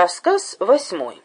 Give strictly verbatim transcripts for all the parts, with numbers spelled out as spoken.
Рассказ восьмой.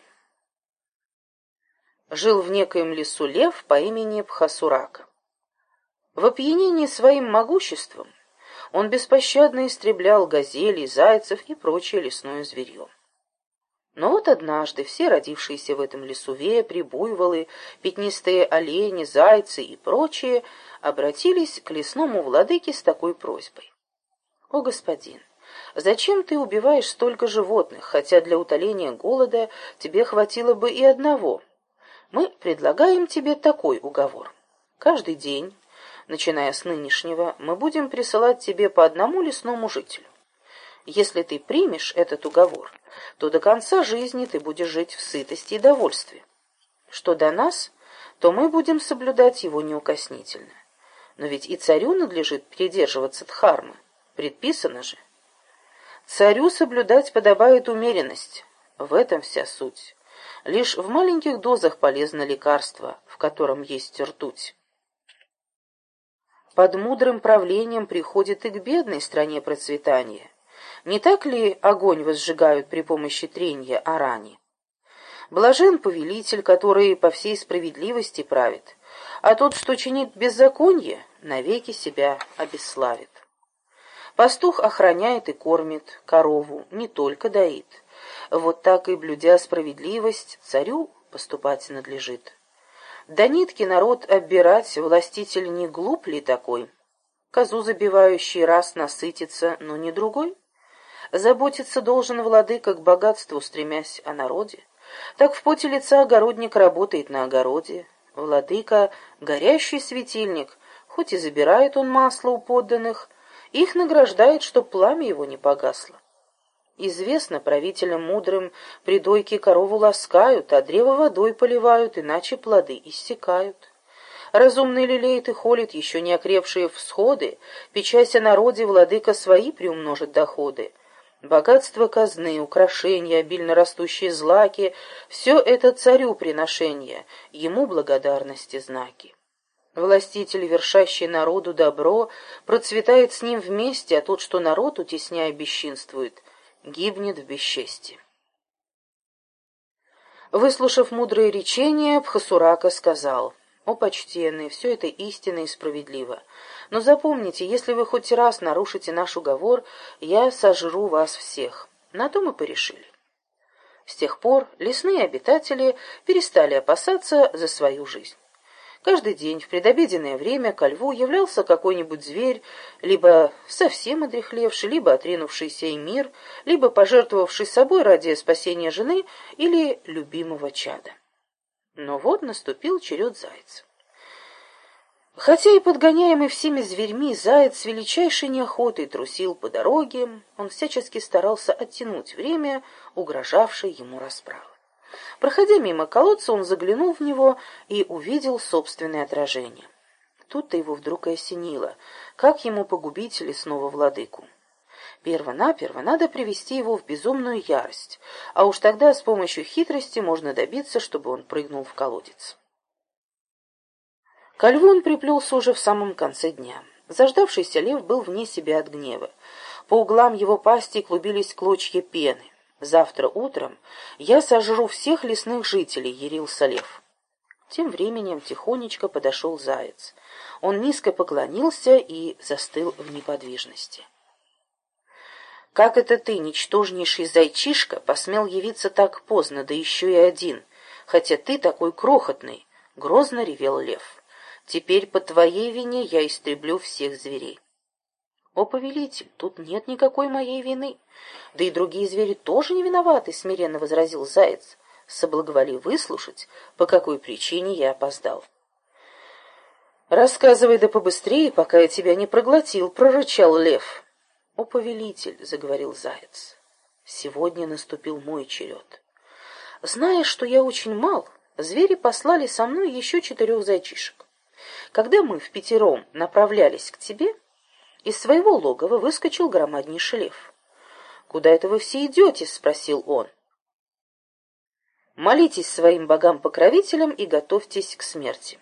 Жил в некоем лесу лев по имени Бхасурака. В опьянении своим могуществом он беспощадно истреблял газелей, зайцев и прочее лесное зверье. Но вот однажды все родившиеся в этом лесу вепри, буйволы, пятнистые олени, зайцы и прочие обратились к лесному владыке с такой просьбой. «О, господин! Зачем ты убиваешь столько животных, хотя для утоления голода тебе хватило бы и одного? Мы предлагаем тебе такой уговор. Каждый день, начиная с нынешнего, мы будем присылать тебе по одному лесному жителю. Если ты примешь этот уговор, то до конца жизни ты будешь жить в сытости и довольстве. Что до нас, то мы будем соблюдать его неукоснительно. Но ведь и царю надлежит придерживаться дхармы, предписано же. Царю соблюдать подобает умеренность. В этом вся суть. Лишь в маленьких дозах полезно лекарство, в котором есть ртуть. Под мудрым правлением приходит и к бедной стране процветание. Не так ли огонь возжигают при помощи тренья о ране? Блажен повелитель, который по всей справедливости правит, а тот, что чинит беззаконие, навеки себя обесславит. Пастух охраняет и кормит корову, не только доит. Вот так и, блюдя справедливость, царю поступать надлежит. До нитки народ оббирать, властитель не глуп ли такой? Козу забивающий раз насытится, но не другой? Заботиться должен владыка, к богатству стремясь о народе. Так в поте лица огородник работает на огороде. Владыка — горящий светильник, хоть и забирает он масло у подданных, их награждает, чтоб пламя его не погасло. Известно, правителям мудрым при дойке корову ласкают, а древо водой поливают, иначе плоды иссякают. Разумный лелеет и холит еще не окрепшие всходы, печась о народе, владыка свои приумножит доходы. Богатство казны, украшения, обильно растущие злаки — все это царю приношение, ему благодарности знаки. Властитель, вершащий народу добро, процветает с ним вместе, а тот, что народ, утесняя, бесчинствует, гибнет в бесчестии. Выслушав мудрые речения, Бхасурака сказал: «О, почтенные, все это истинно и справедливо. Но запомните, если вы хоть раз нарушите наш уговор, я сожру вас всех». На то мы порешили. С тех пор лесные обитатели перестали опасаться за свою жизнь. Каждый день в предобеденное время ко льву являлся какой-нибудь зверь, либо совсем одряхлевший, либо отринувшийся эмир, либо пожертвовавший собой ради спасения жены или любимого чада. Но вот наступил черед зайца. Хотя и подгоняемый всеми зверьми, заяц с величайшей неохотой трусил по дороге, он всячески старался оттянуть время, угрожавшее ему расправы. Проходя мимо колодца, он заглянул в него и увидел собственное отражение. Тут-то его вдруг и осенило, как ему погубить лесного владыку. Перво-наперво надо привести его в безумную ярость, а уж тогда с помощью хитрости можно добиться, чтобы он прыгнул в колодец. Ко льву он приплелся уже в самом конце дня. Заждавшийся лев был вне себя от гнева. По углам его пасти клубились клочья пены. «Завтра утром я сожру всех лесных жителей», — ярился лев. Тем временем тихонечко подошел заяц. Он низко поклонился и застыл в неподвижности. «Как это ты, ничтожнейший зайчишка, посмел явиться так поздно, да еще и один, хотя ты такой крохотный?» — грозно ревел лев. «Теперь по твоей вине я истреблю всех зверей». «О, повелитель, тут нет никакой моей вины. Да и другие звери тоже не виноваты», — смиренно возразил заяц. «Соблаговоли выслушать, по какой причине я опоздал». «Рассказывай да побыстрее, пока я тебя не проглотил», — прорычал лев. «О, повелитель», — заговорил заяц, — «сегодня наступил мой черед. Зная, что я очень мал, звери послали со мной еще четырех зайчишек. Когда мы впятером направлялись к тебе, из своего логова выскочил громаднейший лев. «Куда это вы все идете?» — спросил он. «Молитесь своим богам-покровителям и готовьтесь к смерти».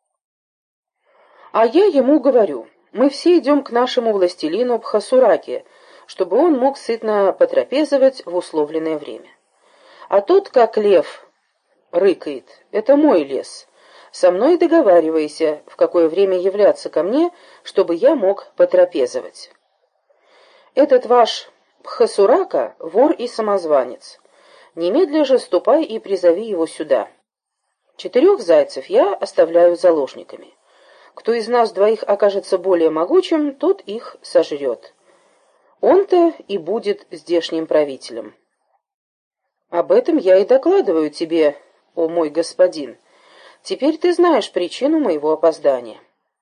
А я ему говорю: «Мы все идем к нашему властелину Бхасураке, чтобы он мог сытно потрапезовать в условленное время. А тот, как лев, рыкает: «Это мой лес. Со мной договаривайся, в какое время являться ко мне, чтобы я мог потрапезовать. Этот ваш Пхасурака — вор и самозванец. Немедля же ступай и призови его сюда. Четырех зайцев я оставляю заложниками. Кто из нас двоих окажется более могучим, тот их сожрет. Он-то и будет здешним правителем. Об этом я и докладываю тебе, о мой господин. Теперь ты знаешь причину моего опоздания».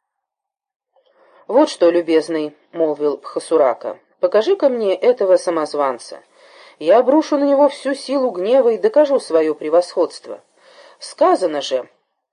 «Вот что, любезный, — молвил Пхасурака, — покажи-ка мне этого самозванца. Я обрушу на него всю силу гнева и докажу свое превосходство. Сказано же: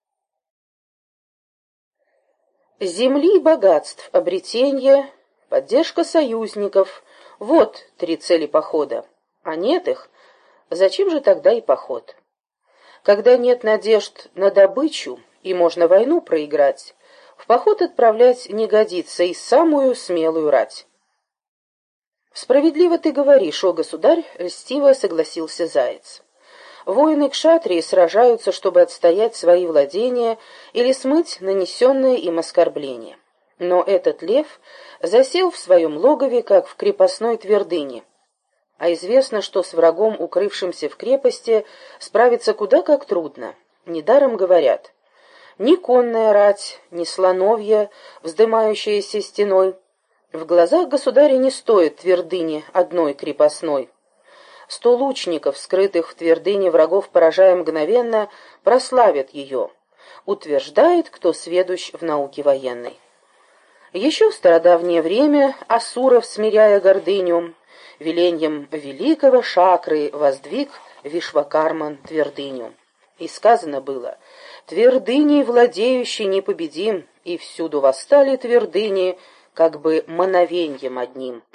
земли и богатств, обретенье, поддержка союзников — вот три цели похода. А нет их, зачем же тогда и поход? Когда нет надежд на добычу и можно войну проиграть, в поход отправлять не годится и самую смелую рать». «Справедливо ты говоришь, о государь», — льстиво согласился заяц. «Воины кшатрии сражаются, чтобы отстоять свои владения или смыть нанесенное им оскорбление. Но этот лев засел в своем логове, как в крепостной твердыне. А известно, что с врагом, укрывшимся в крепости, справиться куда как трудно. Недаром говорят: ни конная рать, ни слоновья, вздымающаяся стеной, в глазах государя не стоит твердыни одной крепостной. Сто лучников, скрытых в твердыне врагов, поражая мгновенно, прославят ее, утверждает, кто сведущ в науке военной. Еще в стародавнее время Асуров, смиряя гордыню, веленьем великого Шакры воздвиг Вишвакарман твердыню. И сказано было: твердыней владеющий непобедим, и всюду восстали твердыни, как бы мановеньем одним.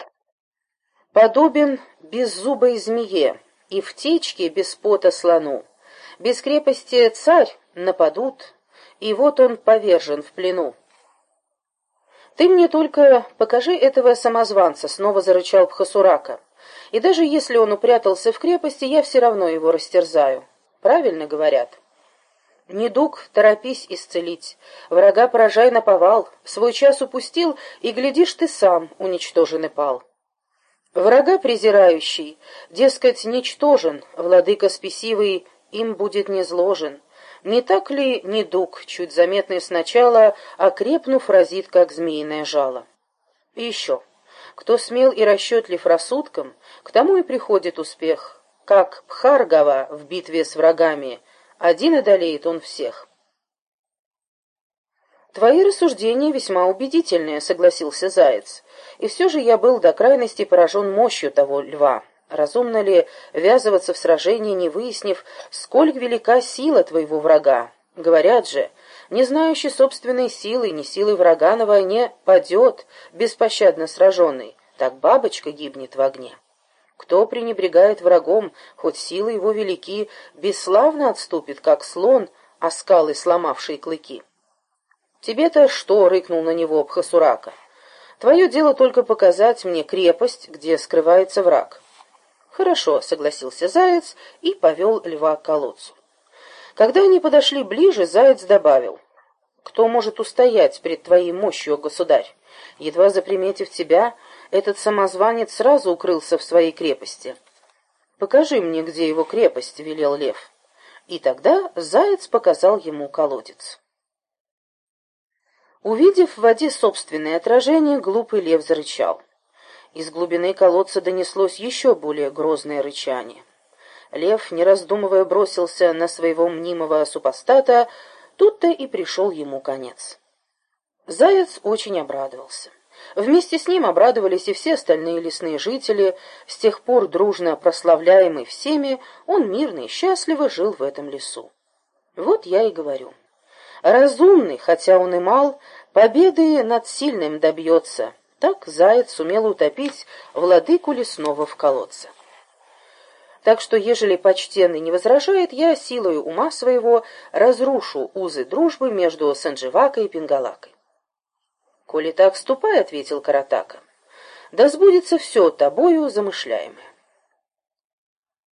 Подобен беззубой змее, и в течке без пота слону. Без крепости царь нападут, и вот он повержен в плену. «Ты мне только покажи этого самозванца», — снова зарычал Пхасурака. «И даже если он упрятался в крепости, я все равно его растерзаю. Правильно говорят. Недуг торопись исцелить, врага поражай наповал, свой час упустил, и, глядишь, ты сам уничтожен и пал. Врага презирающий, дескать, ничтожен, владыка спесивый им будет низложен. Не так ли недуг, чуть заметный сначала, окрепнув, разит, как змеиное жало? И еще, кто смел и расчетлив рассудком, к тому и приходит успех, как Бхаргава в битве с врагами, один одолеет он всех». «Твои рассуждения весьма убедительные», — согласился заяц. «И все же я был до крайности поражен мощью того льва. Разумно ли ввязываться в сражение, не выяснив, сколь велика сила твоего врага? Говорят же, не знающий собственной силы, ни силы врага на войне, падет, беспощадно сраженный, так бабочка гибнет в огне. Кто пренебрегает врагом, хоть силы его велики, бесславно отступит, как слон, о скалы сломавшие клыки». «Тебе-то что?» — рыкнул на него Бхасурака. «Твое дело только показать мне крепость, где скрывается враг». «Хорошо», — согласился заяц и повел льва к колодцу. Когда они подошли ближе, заяц добавил: «Кто может устоять перед твоей мощью, о государь? Едва заприметив тебя, этот самозванец сразу укрылся в своей крепости». «Покажи мне, где его крепость», — велел лев. И тогда заяц показал ему колодец. Увидев в воде собственное отражение, глупый лев зарычал. Из глубины колодца донеслось еще более грозное рычание. Лев, не раздумывая, бросился на своего мнимого супостата, тут-то и пришел ему конец. Заяц очень обрадовался. Вместе с ним обрадовались и все остальные лесные жители. С тех пор, дружно прославляемый всеми, он мирно и счастливо жил в этом лесу. Вот я и говорю. Разумный, хотя он и мал, победы над сильным добьется. Так заяц сумел утопить владыку лесного в колодце. Так что, ежели почтенный не возражает, я силою ума своего разрушу узы дружбы между Сандживакой и Пингалакой. «Коли так, ступай», — ответил Каратака. «Да сбудется все тобою замышляемое».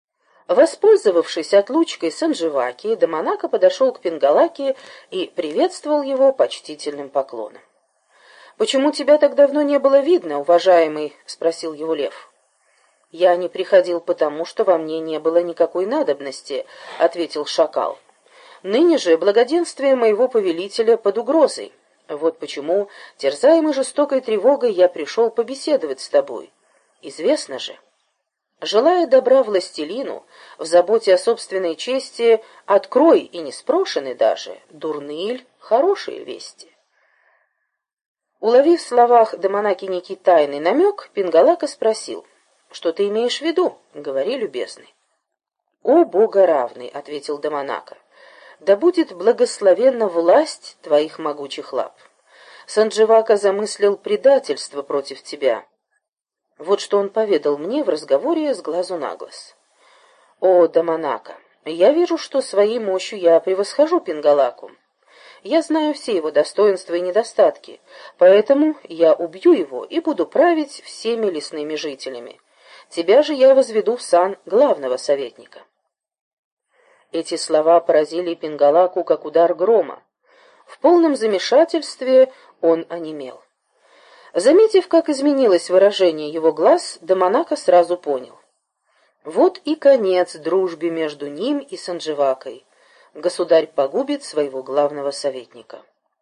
Воспользовавшись отлучкой Сандживаки, Даманака подошел к Пингалаке и приветствовал его почтительным поклоном. «Почему тебя так давно не было видно, уважаемый?» — спросил его Лев. «Я не приходил потому, что во мне не было никакой надобности», — ответил шакал. «Ныне же благоденствие моего повелителя под угрозой. Вот почему, терзаемый жестокой тревогой, я пришел побеседовать с тобой. Известно же, желая добра властелину, в заботе о собственной чести, открой, и не спрошены даже, дурные ль, хорошие вести». Уловив в словах Даманаки некий тайный намек, Пингалака спросил: «Что ты имеешь в виду? Говори, любезный». «О, богоравный», — ответил Даманака, — «да будет благословенна власть твоих могучих лап. Сандживака замыслил предательство против тебя. Вот что он поведал мне в разговоре с глазу на глаз. О, Даманака, я вижу, что своей мощью я превосхожу Пингалаку. Я знаю все его достоинства и недостатки, поэтому я убью его и буду править всеми лесными жителями. Тебя же я возведу в сан главного советника». Эти слова поразили Пингалаку, как удар грома. В полном замешательстве он онемел. Заметив, как изменилось выражение его глаз, Даманака сразу понял. Вот и конец дружбе между ним и Сандживакой. Государь погубит своего главного советника.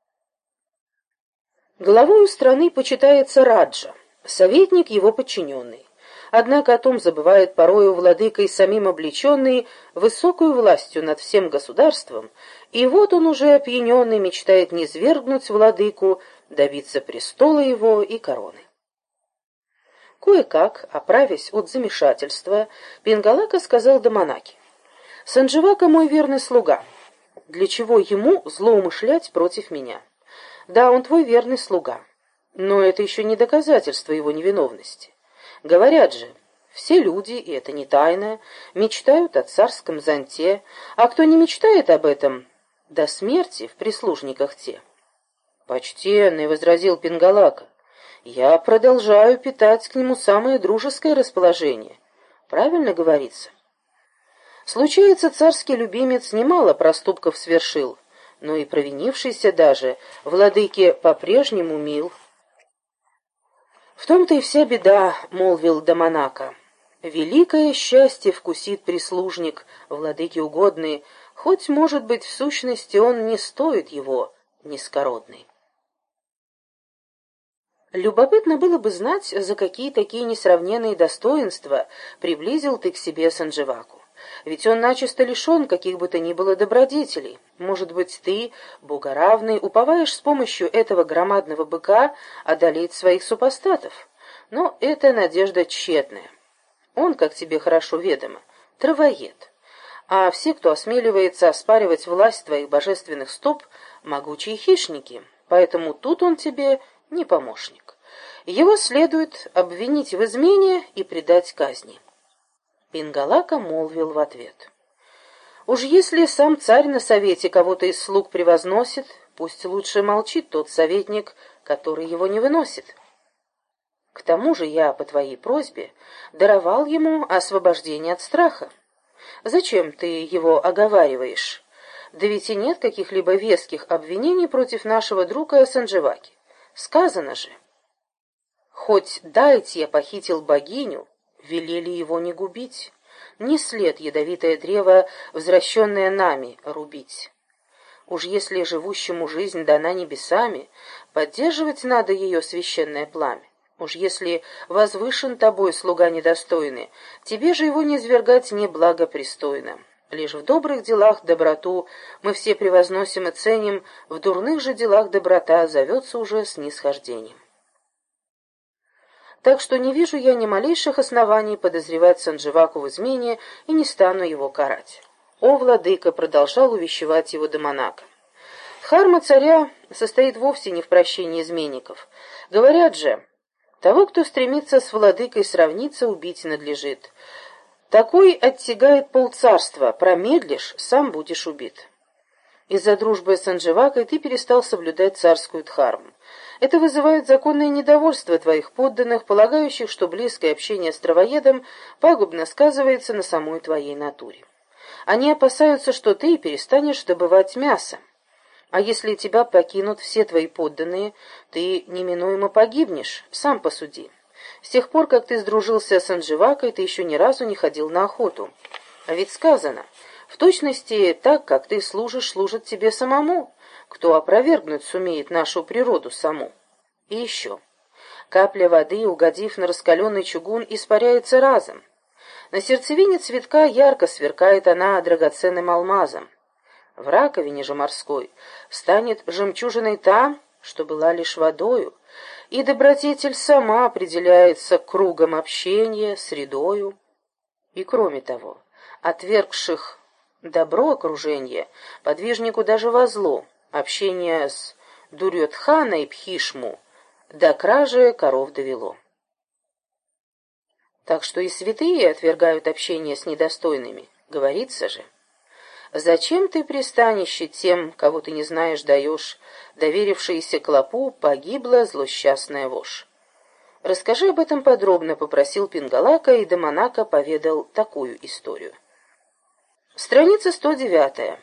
Главою страны почитается Раджа, советник его подчиненный. Однако о том забывает порою владыка и самим облеченный высокую властью над всем государством, и вот он уже опьяненный мечтает низвергнуть владыку, добиться престола его и короны. Кое-как, оправясь от замешательства, Пингалака сказал Даманаке: «Сандживака мой верный слуга. Для чего ему злоумышлять против меня? Да, он твой верный слуга, но это еще не доказательство его невиновности. Говорят же, все люди, и это не тайна, мечтают о царском зонте, а кто не мечтает об этом, до смерти в прислужниках те». «Почтенный», — возразил Пингалака, — «я продолжаю питать к нему самое дружеское расположение. Правильно говорится. Случается, царский любимец немало проступков свершил, но и провинившийся даже владыке по-прежнему мил». «В том-то и вся беда», — молвил Даманака. «Великое счастье вкусит прислужник, владыке угодный, хоть, может быть, в сущности он не стоит его, низкородный». Любопытно было бы знать, за какие такие несравненные достоинства приблизил ты к себе Сандживаку. Ведь он начисто лишен каких бы то ни было добродетелей. Может быть, ты, богоравный, уповаешь с помощью этого громадного быка одолеть своих супостатов. Но это надежда тщетная. Он, как тебе хорошо ведомо, травоед. А все, кто осмеливается оспаривать власть твоих божественных стоп, могучие хищники. Поэтому тут он тебе не помощник. Его следует обвинить в измене и предать казни. Пингалака молвил в ответ: «Уж если сам царь на совете кого-то из слуг превозносит, пусть лучше молчит тот советник, который его не выносит. К тому же я, по твоей просьбе, даровал ему освобождение от страха. Зачем ты его оговариваешь? Да ведь и нет каких-либо веских обвинений против нашего друга Сандживаки. Сказано же: хоть Дайтья похитил богиню, велели его не губить, не след ядовитое древо, возвращенное нами, рубить. Уж если живущему жизнь дана небесами, поддерживать надо ее священное пламя. Уж если возвышен тобой слуга недостойный, тебе же его низвергать неблагопристойно. Лишь в добрых делах доброту мы все превозносим и ценим, в дурных же делах доброта зовется уже снисхождением. Так что не вижу я ни малейших оснований подозревать Сандживаку в измене и не стану его карать». «О, владыка», — продолжал увещевать его Даманака, — «дхарма царя состоит вовсе не в прощении изменников. Говорят же, того, кто стремится с владыкой сравниться, убить надлежит. Такой оттягает полцарства, промедлишь, сам будешь убит. Из-за дружбы с Сандживакой ты перестал соблюдать царскую дхарму. Это вызывает законное недовольство твоих подданных, полагающих, что близкое общение с травоедом пагубно сказывается на самой твоей натуре. Они опасаются, что ты перестанешь добывать мясо. А если тебя покинут все твои подданные, ты неминуемо погибнешь, сам посуди. С тех пор, как ты сдружился с Анжевакой, ты еще ни разу не ходил на охоту. А ведь сказано, в точности так, как ты служишь, служит тебе самому. Кто опровергнуть сумеет нашу природу саму? И еще. Капля воды, угодив на раскаленный чугун, испаряется разом. На сердцевине цветка ярко сверкает она драгоценным алмазом. В раковине же морской станет жемчужиной та, что была лишь водою, и добродетель сама определяется кругом общения, средою. И кроме того, отвергших добро окружение, подвижнику даже во зло, общение с Дурьотханой Пхишму до кражи коров довело. Так что и святые отвергают общение с недостойными, говорится же. Зачем ты пристанище тем, кого ты не знаешь, даешь, доверившийся клопу погибла злосчастная вошь? Расскажи об этом подробно, попросил Пингалака, и Даманака поведал такую историю. Страница сто девятая.